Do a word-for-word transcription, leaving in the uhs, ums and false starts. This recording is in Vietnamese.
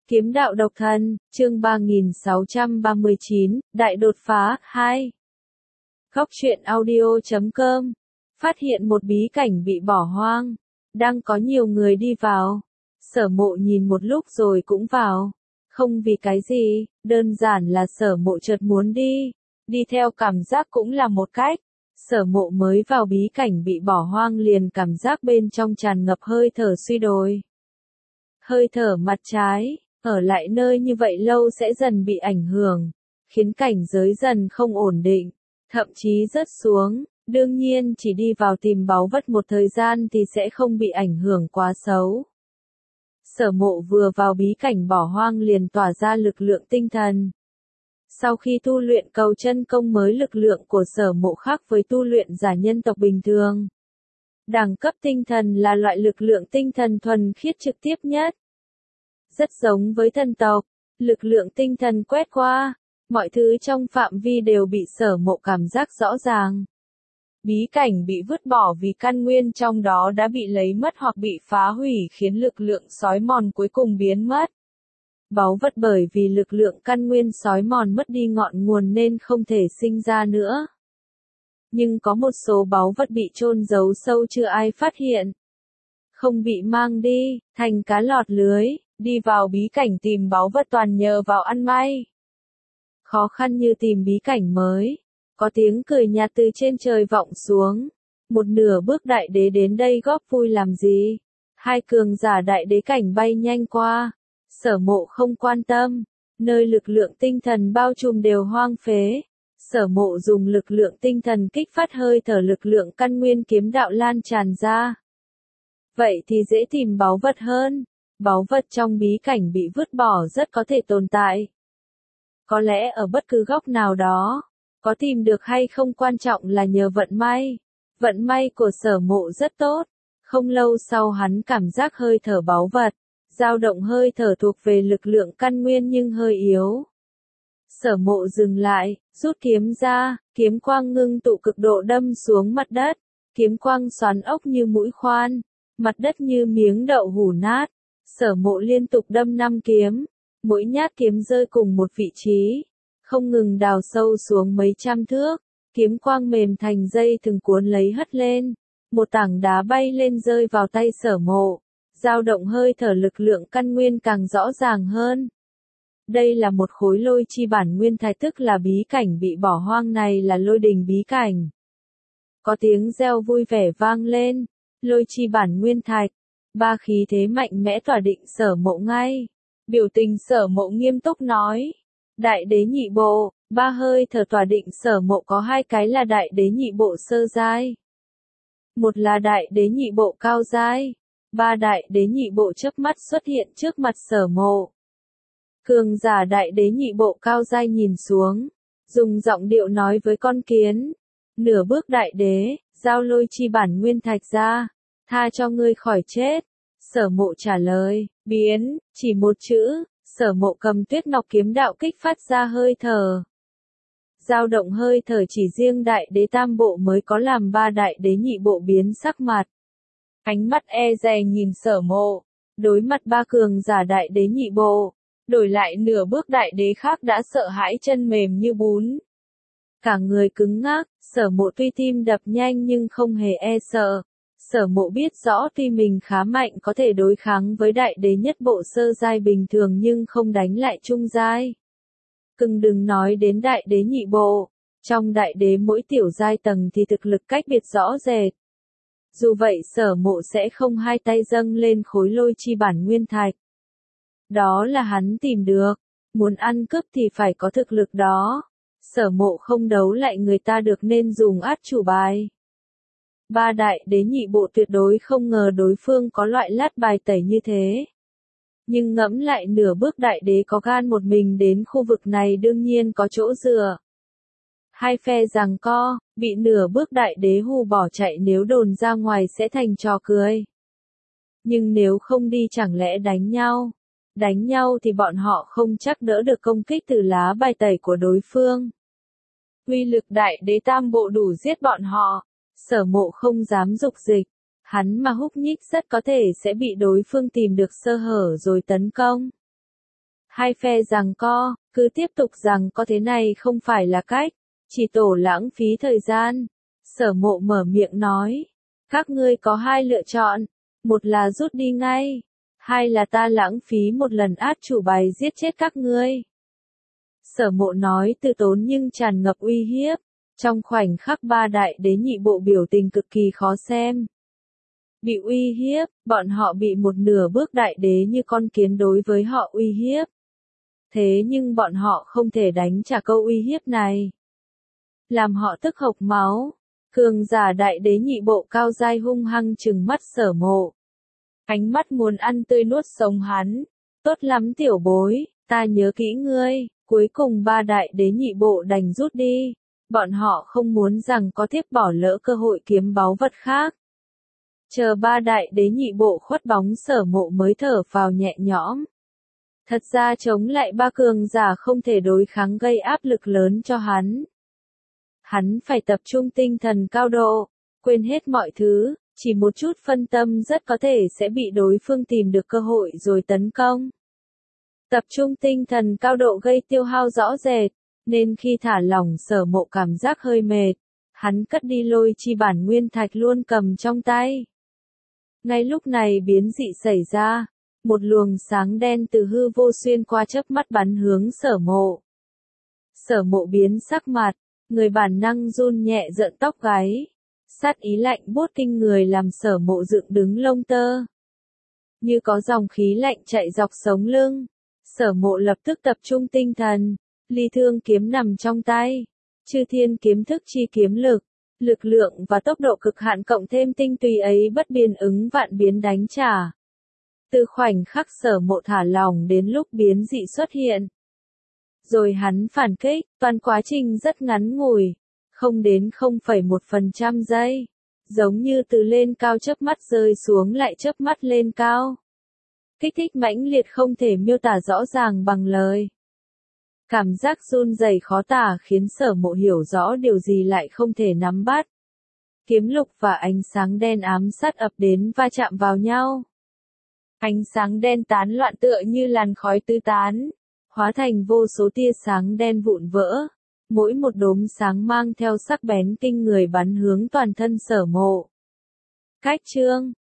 Kiếm đạo độc thân, chương ba nghìn sáu trăm ba mươi chín, Đại đột phá, hai. Góc truyện audio chấm com. Phát hiện một bí cảnh bị bỏ hoang. Đang có nhiều người đi vào. Sở Mộ nhìn một lúc rồi cũng vào. Không vì cái gì, đơn giản là Sở Mộ chợt muốn đi. Đi theo cảm giác cũng là một cách. Sở Mộ mới vào bí cảnh bị bỏ hoang liền cảm giác bên trong tràn ngập hơi thở suy đồi. Hơi thở mặt trái. Ở lại nơi như vậy lâu sẽ dần bị ảnh hưởng, khiến cảnh giới dần không ổn định, thậm chí rớt xuống. Đương nhiên chỉ đi vào tìm báu vật một thời gian thì sẽ không bị ảnh hưởng quá xấu. Sở Mộ vừa vào bí cảnh bỏ hoang liền tỏa ra lực lượng tinh thần. Sau khi tu luyện cầu chân công mới, lực lượng của Sở Mộ khác với tu luyện giả nhân tộc bình thường. Đẳng cấp tinh thần là loại lực lượng tinh thần thuần khiết trực tiếp nhất. Rất giống với thần tộc, lực lượng tinh thần quét qua, mọi thứ trong phạm vi đều bị Sở Mộ cảm giác rõ ràng. Bí cảnh bị vứt bỏ vì căn nguyên trong đó đã bị lấy mất hoặc bị phá hủy khiến lực lượng xói mòn cuối cùng biến mất. Báu vật bởi vì lực lượng căn nguyên xói mòn mất đi ngọn nguồn nên không thể sinh ra nữa. Nhưng có một số báu vật bị chôn giấu sâu chưa ai phát hiện. Không bị mang đi, thành cá lọt lưới. Đi vào bí cảnh tìm báu vật toàn nhờ vào ăn may. Khó khăn như tìm bí cảnh mới. Có tiếng cười nhạt từ trên trời vọng xuống. Một nửa bước đại đế đến đây góp vui làm gì? Hai cường giả đại đế cảnh bay nhanh qua. Sở Mộ không quan tâm. Nơi lực lượng tinh thần bao trùm đều hoang phế. Sở Mộ dùng lực lượng tinh thần kích phát hơi thở lực lượng căn nguyên kiếm đạo lan tràn ra. Vậy thì dễ tìm báu vật hơn. Báu vật trong bí cảnh bị vứt bỏ rất có thể tồn tại. Có lẽ ở bất cứ góc nào đó, có tìm được hay không quan trọng là nhờ vận may. Vận may của Sở Mộ rất tốt. Không lâu sau hắn cảm giác hơi thở báu vật, dao động hơi thở thuộc về lực lượng căn nguyên nhưng hơi yếu. Sở Mộ dừng lại, rút kiếm ra, kiếm quang ngưng tụ cực độ đâm xuống mặt đất. Kiếm quang xoắn ốc như mũi khoan, mặt đất như miếng đậu hủ nát. Sở Mộ liên tục đâm năm kiếm, mỗi nhát kiếm rơi cùng một vị trí, không ngừng đào sâu xuống mấy trăm thước, kiếm quang mềm thành dây thừng cuốn lấy hất lên, một tảng đá bay lên rơi vào tay Sở Mộ, dao động hơi thở lực lượng căn nguyên càng rõ ràng hơn. Đây là một khối lôi chi bản nguyên thạch, tức là bí cảnh bị bỏ hoang này là lôi đình bí cảnh. Có tiếng reo vui vẻ vang lên, lôi chi bản nguyên thạch. Ba khí thế mạnh mẽ tỏa định Sở Mộ ngay. Biểu tình Sở Mộ nghiêm túc nói. Đại đế nhị bộ, ba hơi thở tỏa định Sở Mộ có hai cái là đại đế nhị bộ sơ giai. Một là đại đế nhị bộ cao giai. Ba đại đế nhị bộ chớp mắt xuất hiện trước mặt Sở Mộ. Cường giả đại đế nhị bộ cao giai nhìn xuống, dùng giọng điệu nói với con kiến. Nửa bước đại đế, giao lôi chi bản nguyên thạch ra. Tha cho ngươi khỏi chết. Sở Mộ trả lời, biến, chỉ một chữ. Sở Mộ cầm Tuyết Ngọc kiếm đạo kích phát ra hơi thở. Dao động hơi thở chỉ riêng đại đế tam bộ mới có, làm ba đại đế nhị bộ biến sắc mặt. Ánh mắt e dè nhìn Sở Mộ. Đối mặt ba cường giả đại đế nhị bộ, đổi lại nửa bước đại đế khác đã sợ hãi chân mềm như bún. Cả người cứng ngắc. Sở Mộ tuy tim đập nhanh nhưng không hề e sợ. Sở Mộ biết rõ tuy mình khá mạnh có thể đối kháng với đại đế nhất bộ sơ giai bình thường nhưng không đánh lại trung giai. Cưng đừng nói đến đại đế nhị bộ. Trong đại đế mỗi tiểu giai tầng thì thực lực cách biệt rõ rệt. Dù vậy Sở Mộ sẽ không hai tay dâng lên khối lôi chi bản nguyên thạch. Đó là hắn tìm được. Muốn ăn cướp thì phải có thực lực đó. Sở Mộ không đấu lại người ta được nên dùng át chủ bài. Ba đại đế nhị bộ tuyệt đối không ngờ đối phương có loại lát bài tẩy như thế. Nhưng ngẫm lại nửa bước đại đế có gan một mình đến khu vực này đương nhiên có chỗ dựa. Hai phe giằng co, bị nửa bước đại đế hù bỏ chạy nếu đồn ra ngoài sẽ thành trò cười. Nhưng nếu không đi chẳng lẽ đánh nhau? Đánh nhau thì bọn họ không chắc đỡ được công kích từ lá bài tẩy của đối phương. Uy lực đại đế tam bộ đủ giết bọn họ. Sở Mộ không dám dục dịch. Hắn mà húc nhích rất có thể sẽ bị đối phương tìm được sơ hở rồi tấn công. Hai phe giằng co, cứ tiếp tục giằng co thế này không phải là cách, chỉ tổ lãng phí thời gian. Sở Mộ mở miệng nói, các ngươi có hai lựa chọn, một là rút đi ngay, hai là ta lãng phí một lần át chủ bài giết chết các ngươi. Sở Mộ nói từ tốn nhưng tràn ngập uy hiếp, trong khoảnh khắc ba đại đế nhị bộ biểu tình cực kỳ khó xem. Bị uy hiếp, bọn họ bị một nửa bước đại đế như con kiến đối với họ uy hiếp. Thế nhưng bọn họ không thể đánh trả câu uy hiếp này. Làm họ tức hộc máu. Cường giả đại đế nhị bộ cao giai hung hăng trừng mắt Sở Mộ. Ánh mắt muốn ăn tươi nuốt sống hắn. Tốt lắm tiểu bối, ta nhớ kỹ ngươi. Cuối cùng ba đại đế nhị bộ đành rút đi. Bọn họ không muốn rằng có tiếp bỏ lỡ cơ hội kiếm báu vật khác. Chờ ba đại đế nhị bộ khuất bóng Sở Mộ mới thở phào nhẹ nhõm. Thật ra chống lại ba cường giả không thể đối kháng gây áp lực lớn cho hắn. Hắn phải tập trung tinh thần cao độ, quên hết mọi thứ, chỉ một chút phân tâm rất có thể sẽ bị đối phương tìm được cơ hội rồi tấn công. Tập trung tinh thần cao độ gây tiêu hao rõ rệt, nên khi thả lỏng Sở Mộ cảm giác hơi mệt, hắn cất đi lôi chi bản nguyên thạch luôn cầm trong tay. Ngay lúc này biến dị xảy ra, một luồng sáng đen từ hư vô xuyên qua chớp mắt bắn hướng Sở Mộ. Sở Mộ biến sắc mặt, người bản năng run nhẹ rợn tóc gáy. Sát ý lạnh buốt kinh người làm Sở Mộ dựng đứng lông tơ. Như có dòng khí lạnh chạy dọc sống lưng. Sở Mộ lập tức tập trung tinh thần, ly thương kiếm nằm trong tay. Chư thiên kiếm thức chi kiếm lực, lực lượng và tốc độ cực hạn cộng thêm tinh túy ấy bất biên ứng vạn biến đánh trả. Từ khoảnh khắc Sở Mộ thả lỏng đến lúc biến dị xuất hiện. Rồi hắn phản kích, toàn quá trình rất ngắn ngủi, không đến không phẩy một phần trăm giây, giống như từ lên cao chớp mắt rơi xuống lại chớp mắt lên cao. Kích thích mãnh liệt không thể miêu tả rõ ràng bằng lời. Cảm giác run rẩy khó tả khiến Sở Mộ hiểu rõ điều gì lại không thể nắm bắt. Kiếm lục và ánh sáng đen ám sát ập đến va chạm vào nhau. Ánh sáng đen tán loạn tựa như làn khói tứ tán, hóa thành vô số tia sáng đen vụn vỡ. Mỗi một đốm sáng mang theo sắc bén kinh người bắn hướng toàn thân Sở Mộ. Cách chương